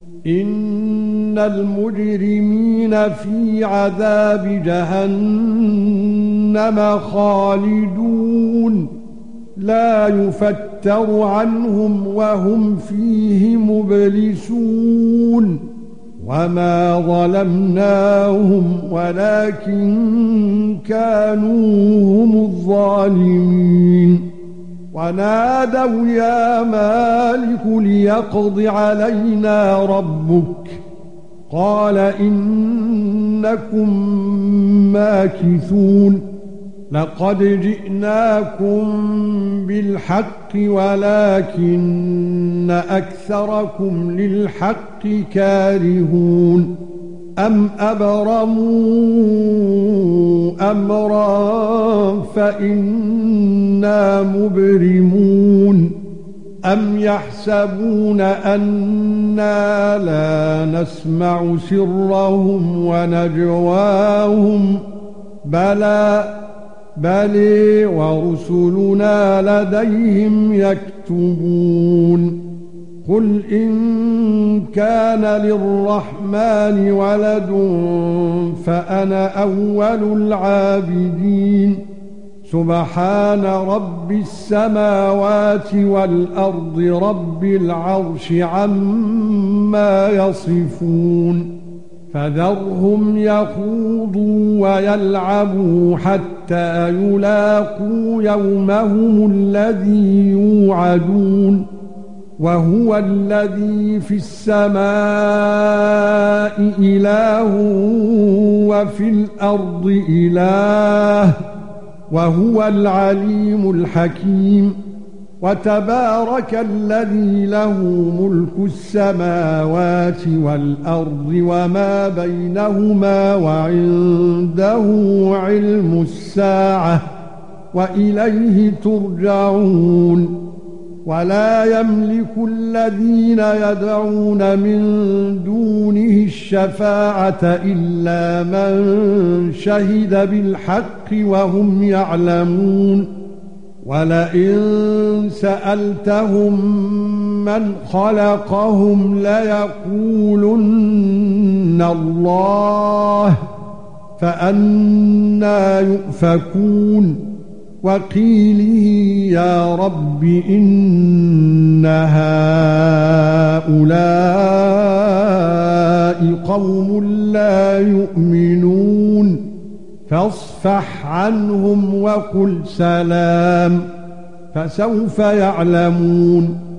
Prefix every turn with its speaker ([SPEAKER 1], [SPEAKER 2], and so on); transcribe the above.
[SPEAKER 1] إن المجرمين في عذاب جهنم خالدون لا يفتر عنهم وهم فيه مبلسون وما ظلمناهم ولكن كانوا هم الظالمين ونادوا يا مالك ليقض علينا ربك قال إنكم ماكثون لقد جئناكم بالحق ولكن أكثركم للحق كارهون أم أبرموا أمرا فإنا مبرمون أم يحسبون أنا لا نسمع سرهم ونجواهم بلى ورسلنا لديهم يكتبون قل إن كان للرحمن ولد فأنا أول العابدين سبحان رب السماوات والأرض رب العرش عما يصفون فذرهم يخوضوا ويلعبوا حتى يلاقوا يومهم الذي يوعدون وهو الذي في السماء إله وفي الأرض إله وهو العليم الحكيم وتبارك الذي له ملك السماوات والأرض وما بينهما وعنده علم الساعة وإليه ترجعون ولا يملك الذين يدعون من دونه الشفاعة إلا من شهد بالحق وهم يعلمون ولئن سألتهم من خلقهم ليقولن الله فأنى يؤفكون وقيله يا رب إن هؤلاء قوم لا يؤمنون فاصفح عنهم وقل سلام فسوف يعلمون